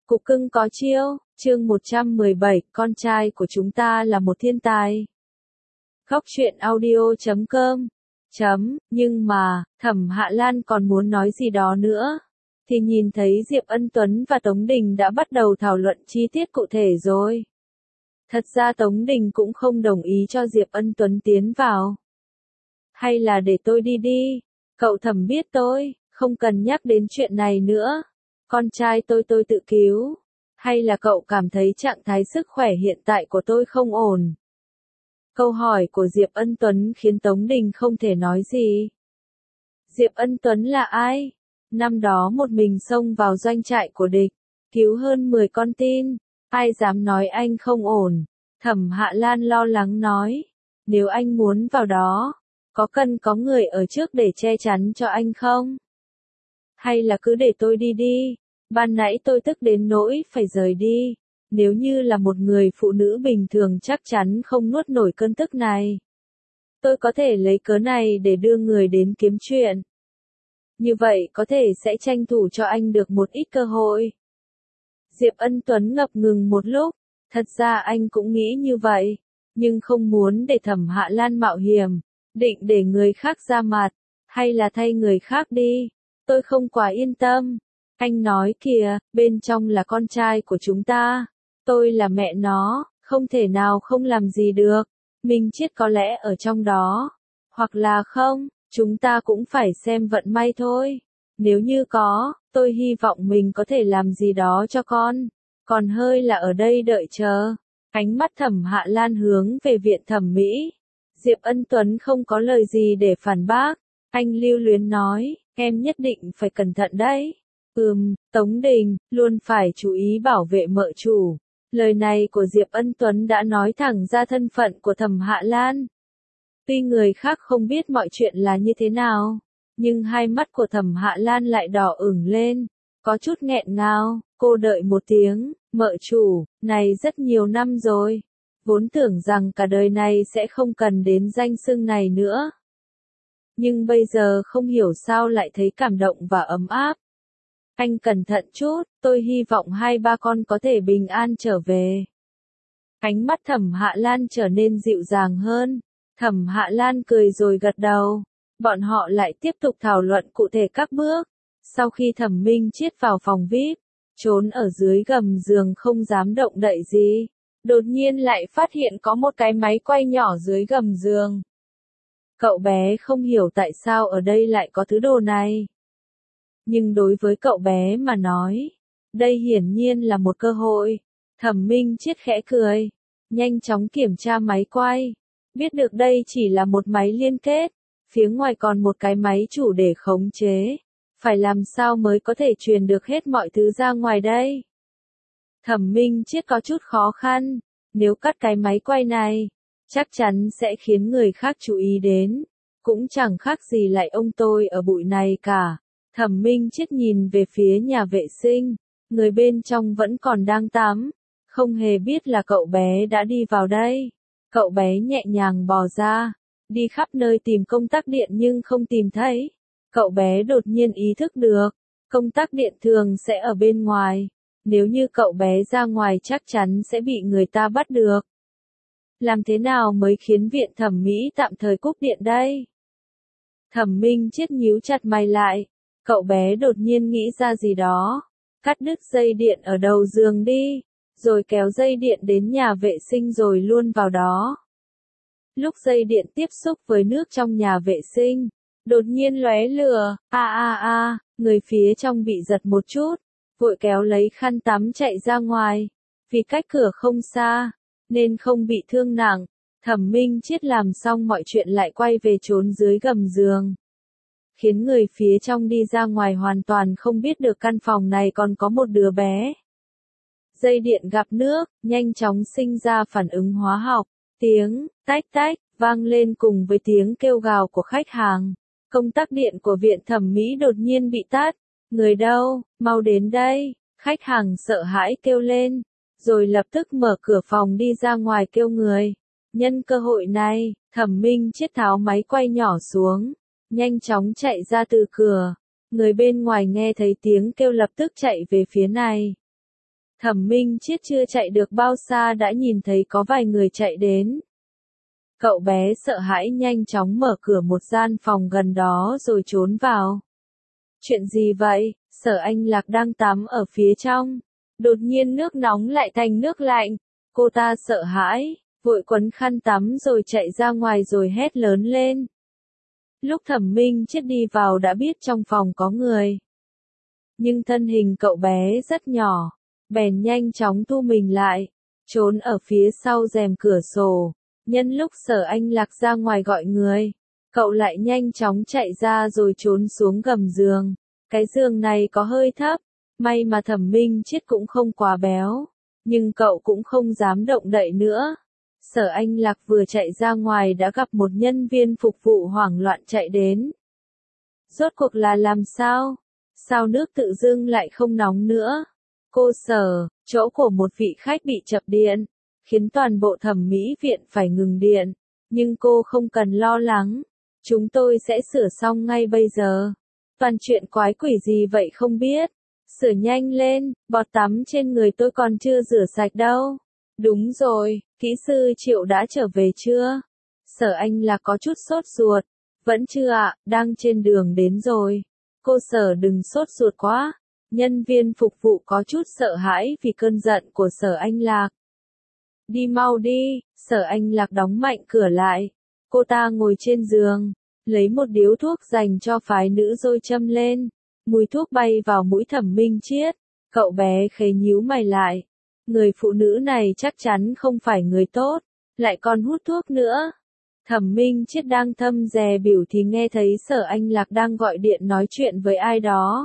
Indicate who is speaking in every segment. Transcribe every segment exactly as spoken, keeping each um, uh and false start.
Speaker 1: Cục cưng có chiêu, chương một trăm mười bảy, con trai của chúng ta là một thiên tài. Góc truyện audio chấm com chấm, nhưng mà, Thẩm Hạ Lan còn muốn nói gì đó nữa, thì nhìn thấy Diệp Ân Tuấn và Tống Đình đã bắt đầu thảo luận chi tiết cụ thể rồi. Thật ra Tống Đình cũng không đồng ý cho Diệp Ân Tuấn tiến vào. Hay là để tôi đi đi, cậu Thẩm biết tôi, không cần nhắc đến chuyện này nữa. Con trai tôi tôi tự cứu. Hay là cậu cảm thấy trạng thái sức khỏe hiện tại của tôi không ổn? Câu hỏi của Diệp Ân Tuấn khiến Tống Đình không thể nói gì. Diệp Ân Tuấn là ai? Năm đó một mình xông vào doanh trại của địch, cứu hơn mười con tin. Ai dám nói anh không ổn? Thẩm Hạ Lan lo lắng nói. Nếu anh muốn vào đó, có cần có người ở trước để che chắn cho anh không? Hay là cứ để tôi đi đi? Ban nãy tôi tức đến nỗi phải rời đi. Nếu như là một người phụ nữ bình thường chắc chắn không nuốt nổi cơn tức này. Tôi có thể lấy cớ này để đưa người đến kiếm chuyện. Như vậy có thể sẽ tranh thủ cho anh được một ít cơ hội. Diệp Ân Tuấn ngập ngừng một lúc. Thật ra anh cũng nghĩ như vậy. Nhưng không muốn để Thẩm Hạ Lan mạo hiểm. Định để người khác ra mặt. Hay là thay người khác đi. Tôi không quá yên tâm. Anh nói kìa, bên trong là con trai của chúng ta. Tôi là mẹ nó, không thể nào không làm gì được. Minh Chiết có lẽ ở trong đó. Hoặc là không, chúng ta cũng phải xem vận may thôi. Nếu như có, tôi hy vọng mình có thể làm gì đó cho con. Còn hơi là ở đây đợi chờ. Ánh mắt Thẩm Hạ Lan hướng về viện thẩm mỹ. Diệp Ân Tuấn không có lời gì để phản bác. Anh lưu luyến nói, em nhất định phải cẩn thận đấy. Ừm, Tống Đình, luôn phải chú ý bảo vệ mợ chủ. Lời này của Diệp Ân Tuấn đã nói thẳng ra thân phận của Thẩm Hạ Lan. Tuy người khác không biết mọi chuyện là như thế nào, nhưng hai mắt của Thẩm Hạ Lan lại đỏ ửng lên, có chút nghẹn ngào. Cô đợi một tiếng, mợ chủ, này rất nhiều năm rồi. Vốn tưởng rằng cả đời này sẽ không cần đến danh xưng này nữa. Nhưng bây giờ không hiểu sao lại thấy cảm động và ấm áp. Anh cẩn thận chút, tôi hy vọng hai ba con có thể bình an trở về. Ánh mắt Thẩm Hạ Lan trở nên dịu dàng hơn. Thẩm Hạ Lan cười rồi gật đầu. Bọn họ lại tiếp tục thảo luận cụ thể các bước. Sau khi Thẩm Minh Chiết vào phòng vi ai pi, trốn ở dưới gầm giường không dám động đậy gì. Đột nhiên lại phát hiện có một cái máy quay nhỏ dưới gầm giường. Cậu bé không hiểu tại sao ở đây lại có thứ đồ này. Nhưng đối với cậu bé mà nói, đây hiển nhiên là một cơ hội. Thẩm Minh Chiết khẽ cười, nhanh chóng kiểm tra máy quay. Biết được đây chỉ là một máy liên kết, phía ngoài còn một cái máy chủ để khống chế. Phải làm sao mới có thể truyền được hết mọi thứ ra ngoài đây? Thẩm Minh Chiết có chút khó khăn, nếu cắt cái máy quay này, chắc chắn sẽ khiến người khác chú ý đến. Cũng chẳng khác gì lại ông tôi ở bụi này cả. Thẩm Minh Chiết nhìn về phía nhà vệ sinh, người bên trong vẫn còn đang tắm, không hề biết là cậu bé đã đi vào đây. Cậu bé nhẹ nhàng bò ra, đi khắp nơi tìm công tắc điện nhưng không tìm thấy. Cậu bé đột nhiên ý thức được, công tắc điện thường sẽ ở bên ngoài, nếu như cậu bé ra ngoài chắc chắn sẽ bị người ta bắt được. Làm thế nào mới khiến viện thẩm mỹ tạm thời cúp điện đây? Thẩm Minh Chiết nhíu chặt mày lại. Cậu bé đột nhiên nghĩ ra gì đó, cắt đứt dây điện ở đầu giường đi, rồi kéo dây điện đến nhà vệ sinh rồi luôn vào đó. Lúc dây điện tiếp xúc với nước trong nhà vệ sinh, đột nhiên lóe lửa, a a a, người phía trong bị giật một chút, vội kéo lấy khăn tắm chạy ra ngoài, vì cách cửa không xa, nên không bị thương nặng. Thẩm Minh Chiết làm xong mọi chuyện lại quay về trốn dưới gầm giường. Khiến người phía trong đi ra ngoài hoàn toàn không biết được căn phòng này còn có một đứa bé. Dây điện gặp nước, nhanh chóng sinh ra phản ứng hóa học. Tiếng tách tách vang lên cùng với tiếng kêu gào của khách hàng. Công tắc điện của viện thẩm mỹ đột nhiên bị tắt. Người đâu, mau đến đây, khách hàng sợ hãi kêu lên, rồi lập tức mở cửa phòng đi ra ngoài kêu người. Nhân cơ hội này, Thẩm Minh Chiết tháo máy quay nhỏ xuống, nhanh chóng chạy ra từ cửa. Người bên ngoài nghe thấy tiếng kêu lập tức chạy về phía này. Thẩm Minh Chiết chưa chạy được bao xa đã nhìn thấy có vài người chạy đến. Cậu bé sợ hãi nhanh chóng mở cửa một gian phòng gần đó rồi trốn vào. Chuyện gì vậy? Sở Anh Lạc đang tắm ở phía trong. Đột nhiên nước nóng lại thành nước lạnh. Cô ta sợ hãi, vội quấn khăn tắm rồi chạy ra ngoài rồi hét lớn lên. Lúc Thẩm Minh Chiết đi vào đã biết trong phòng có người. Nhưng thân hình cậu bé rất nhỏ, bèn nhanh chóng thu mình lại, trốn ở phía sau rèm cửa sổ. Nhân lúc Sở Anh Lạc ra ngoài gọi người, cậu lại nhanh chóng chạy ra rồi trốn xuống gầm giường. Cái giường này có hơi thấp, may mà Thẩm Minh Chiết cũng không quá béo, nhưng cậu cũng không dám động đậy nữa. Sở Anh Lạc vừa chạy ra ngoài đã gặp một nhân viên phục vụ hoảng loạn chạy đến. Rốt cuộc là làm sao? Sao nước tự dưng lại không nóng nữa? Cô Sở, chỗ của một vị khách bị chập điện, khiến toàn bộ thẩm mỹ viện phải ngừng điện. Nhưng cô không cần lo lắng, chúng tôi sẽ sửa xong ngay bây giờ. Toàn chuyện quái quỷ gì vậy không biết? Sửa nhanh lên, bọt tắm trên người tôi còn chưa rửa sạch đâu. Đúng rồi, kỹ sư Triệu đã trở về chưa? Sở Anh Lạc có chút sốt ruột. Vẫn chưa ạ, đang trên đường đến rồi. Cô Sở đừng sốt ruột quá. Nhân viên phục vụ có chút sợ hãi vì cơn giận của Sở Anh Lạc. Đi mau đi, Sở Anh Lạc đóng mạnh cửa lại. Cô ta ngồi trên giường, lấy một điếu thuốc dành cho phái nữ rồi châm lên. Mùi thuốc bay vào mũi Thẩm Minh Chiết. Cậu bé khẽ nhíu mày lại. Người phụ nữ này chắc chắn không phải người tốt, lại còn hút thuốc nữa. Thẩm Minh Chiết đang thâm dè biểu thì nghe thấy Sở Anh Lạc đang gọi điện nói chuyện với ai đó.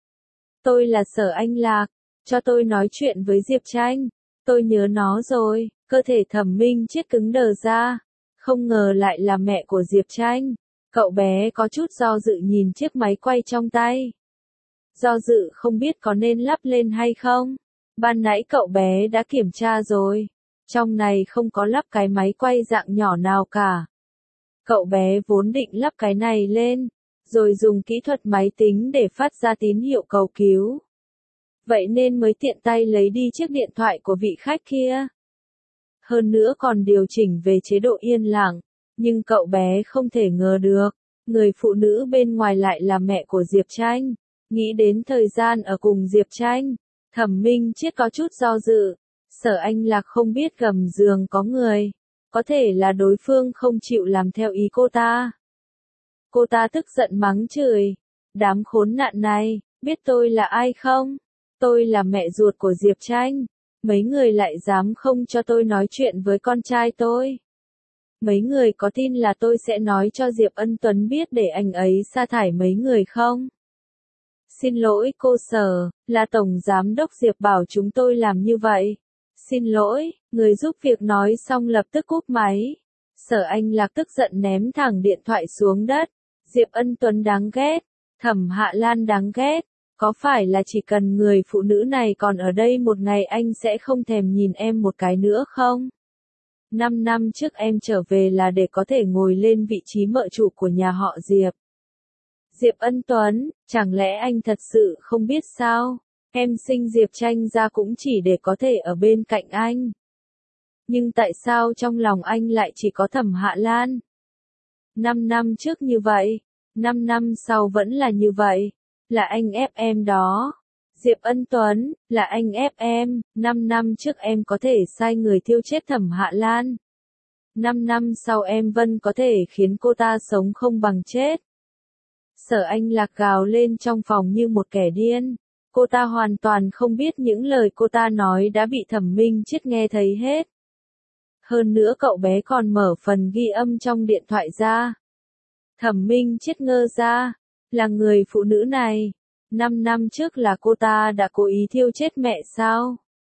Speaker 1: Tôi là Sở Anh Lạc, cho tôi nói chuyện với Diệp Tranh. Tôi nhớ nó rồi. Cơ thể Thẩm Minh Chiết cứng đờ ra. Không ngờ lại là mẹ của Diệp Tranh. Cậu bé có chút do dự nhìn chiếc máy quay trong tay. Do dự không biết có nên lắp lên hay không. Ban nãy cậu bé đã kiểm tra rồi. Trong này không có lắp cái máy quay dạng nhỏ nào cả. Cậu bé vốn định lắp cái này lên, rồi dùng kỹ thuật máy tính để phát ra tín hiệu cầu cứu. Vậy nên mới tiện tay lấy đi chiếc điện thoại của vị khách kia. Hơn nữa còn điều chỉnh về chế độ yên lặng. Nhưng cậu bé không thể ngờ được, người phụ nữ bên ngoài lại là mẹ của Diệp Tranh. Nghĩ đến thời gian ở cùng Diệp Tranh, Thẩm Minh Chiết có chút do dự. Sở Anh Lạc không biết gầm giường có người. Có thể là đối phương không chịu làm theo ý cô ta. Cô ta tức giận mắng chửi. Đám khốn nạn này, biết tôi là ai không? Tôi là mẹ ruột của Diệp Tranh. Mấy người lại dám không cho tôi nói chuyện với con trai tôi. Mấy người có tin là tôi sẽ nói cho Diệp Ân Tuấn biết để anh ấy sa thải mấy người không? Xin lỗi cô Sở, là Tổng Giám đốc Diệp bảo chúng tôi làm như vậy. Xin lỗi, người giúp việc nói xong lập tức cúp máy. Sở Anh Lạc tức giận ném thẳng điện thoại xuống đất. Diệp Ân Tuấn đáng ghét, Thẩm Hạ Lan đáng ghét. Có phải là chỉ cần người phụ nữ này còn ở đây một ngày anh sẽ không thèm nhìn em một cái nữa không? Năm năm trước em trở về là để có thể ngồi lên vị trí mợ chủ của nhà họ Diệp. Diệp Ân Tuấn, chẳng lẽ anh thật sự không biết sao? Em sinh Diệp Tranh ra cũng chỉ để có thể ở bên cạnh anh. Nhưng tại sao trong lòng anh lại chỉ có Thẩm Hạ Lan? Năm năm trước như vậy, năm năm sau vẫn là như vậy. Là anh ép em đó. Diệp Ân Tuấn, là anh ép em. Năm năm trước em có thể sai người thiêu chết Thẩm Hạ Lan. Năm năm sau em vẫn có thể khiến cô ta sống không bằng chết. Sở Anh Lạc gào lên trong phòng như một kẻ điên. Cô ta hoàn toàn không biết những lời cô ta nói đã bị Thẩm Minh Chiết nghe thấy hết. Hơn nữa cậu bé còn mở phần ghi âm trong điện thoại ra. Thẩm Minh Chiết ngơ ra. Là người phụ nữ này. Năm năm trước là cô ta đã cố ý thiêu chết mẹ sao?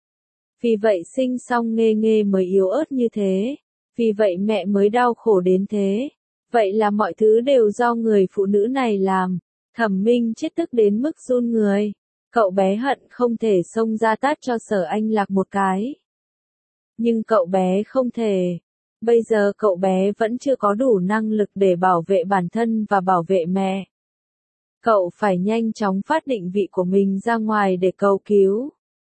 Speaker 1: Vì vậy sinh xong Nghê Nghê mới yếu ớt như thế. Vì vậy mẹ mới đau khổ đến thế. Vậy là mọi thứ đều do người phụ nữ này làm. Thẩm Minh Chiết tức đến mức run người. Cậu bé hận không thể xông ra tát cho Sở Anh Lạc một cái. Nhưng cậu bé không thể. Bây giờ cậu bé vẫn chưa có đủ năng lực để bảo vệ bản thân và bảo vệ mẹ. Cậu phải nhanh chóng phát định vị của mình ra ngoài để cầu cứu.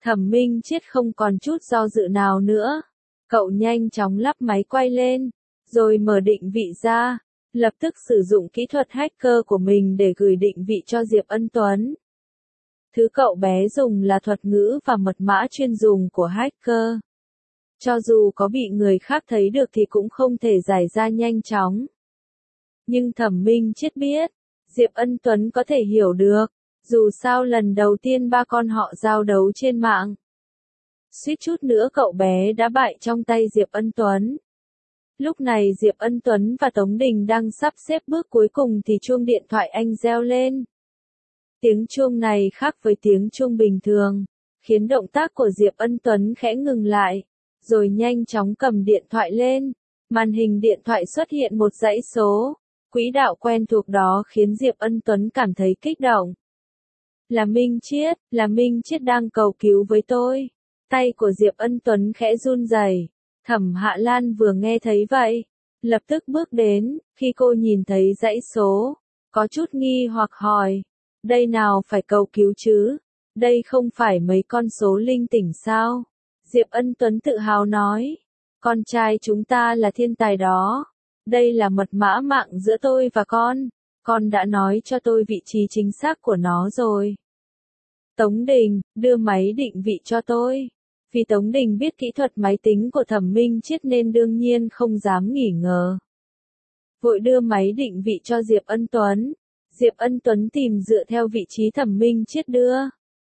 Speaker 1: Thẩm Minh Chiết không còn chút do dự nào nữa. Cậu nhanh chóng lắp máy quay lên, rồi mở định vị ra, lập tức sử dụng kỹ thuật hacker của mình để gửi định vị cho Diệp Ân Tuấn. Thứ cậu bé dùng là thuật ngữ và mật mã chuyên dùng của hacker. Cho dù có bị người khác thấy được thì cũng không thể giải ra nhanh chóng. Nhưng Thẩm Minh Chiết biết, Diệp Ân Tuấn có thể hiểu được, dù sao lần đầu tiên ba con họ giao đấu trên mạng. Suýt chút nữa cậu bé đã bại trong tay Diệp Ân Tuấn. Lúc này Diệp Ân Tuấn và Tống Đình đang sắp xếp bước cuối cùng thì chuông điện thoại anh reo lên. Tiếng chuông này khác với tiếng chuông bình thường, khiến động tác của Diệp Ân Tuấn khẽ ngừng lại, rồi nhanh chóng cầm điện thoại lên. Màn hình điện thoại xuất hiện một dãy số, quỹ đạo quen thuộc đó khiến Diệp Ân Tuấn cảm thấy kích động. Là Minh Chiết, là Minh Chiết đang cầu cứu với tôi. Tay của Diệp Ân Tuấn khẽ run rẩy. Thẩm Hạ Lan vừa nghe thấy vậy, lập tức bước đến, khi cô nhìn thấy dãy số, có chút nghi hoặc hỏi, đây nào phải cầu cứu chứ, đây không phải mấy con số linh tỉnh sao? Diệp Ân Tuấn tự hào nói, con trai chúng ta là thiên tài đó, đây là mật mã mạng giữa tôi và con, con đã nói cho tôi vị trí chính xác của nó rồi. Tống Đình, đưa máy định vị cho tôi. Vì Tống Đình biết kỹ thuật máy tính của Thẩm Minh Chiết nên đương nhiên không dám nghỉ ngờ. Vội đưa máy định vị cho Diệp Ân Tuấn. Diệp Ân Tuấn tìm dựa theo vị trí Thẩm Minh Chiết đưa.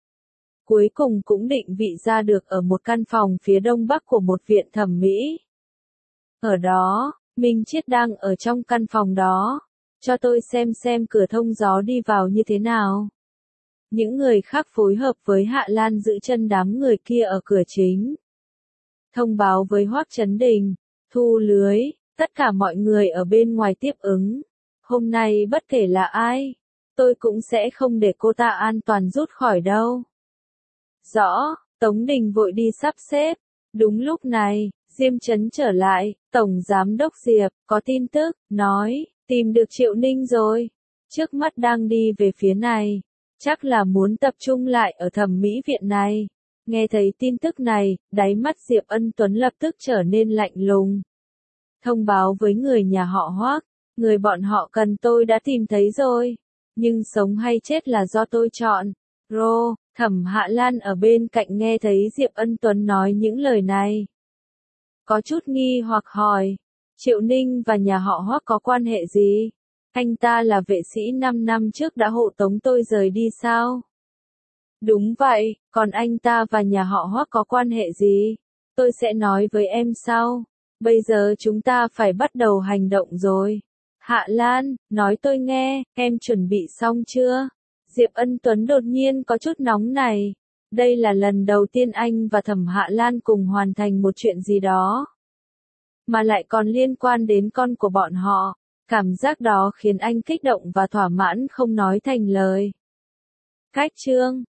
Speaker 1: Cuối cùng cũng định vị ra được ở một căn phòng phía đông bắc của một viện thẩm mỹ. Ở đó, Minh Chiết đang ở trong căn phòng đó. Cho tôi xem xem cửa thông gió đi vào như thế nào. Những người khác phối hợp với Hạ Lan giữ chân đám người kia ở cửa chính. Thông báo với Hoắc Chấn Đình, Thu Lưới, tất cả mọi người ở bên ngoài tiếp ứng. Hôm nay bất kể là ai, tôi cũng sẽ không để cô ta an toàn rút khỏi đâu. Rõ, Tống Đình vội đi sắp xếp. Đúng lúc này, Diêm Chấn trở lại, Tổng Giám đốc Diệp, có tin tức, nói, tìm được Triệu Ninh rồi. Trước mắt đang đi về phía này. Chắc là muốn tập trung lại ở thẩm mỹ viện này. Nghe thấy tin tức này, đáy mắt Diệp Ân Tuấn lập tức trở nên lạnh lùng. Thông báo với người nhà họ Hoắc, người bọn họ cần tôi đã tìm thấy rồi. Nhưng sống hay chết là do tôi chọn. Rô, Thẩm Hạ Lan ở bên cạnh nghe thấy Diệp Ân Tuấn nói những lời này. Có chút nghi hoặc hỏi, Triệu Ninh và nhà họ Hoắc có quan hệ gì? Anh ta là vệ sĩ năm năm trước đã hộ tống tôi rời đi sao? Đúng vậy, còn anh ta và nhà họ Hoắc có quan hệ gì? Tôi sẽ nói với em sau. Bây giờ chúng ta phải bắt đầu hành động rồi. Hạ Lan, nói tôi nghe, em chuẩn bị xong chưa? Diệp Ân Tuấn đột nhiên có chút nóng này. Đây là lần đầu tiên anh và Thẩm Hạ Lan cùng hoàn thành một chuyện gì đó. Mà lại còn liên quan đến con của bọn họ. Cảm giác đó khiến anh kích động và thỏa mãn không nói thành lời. Cách chương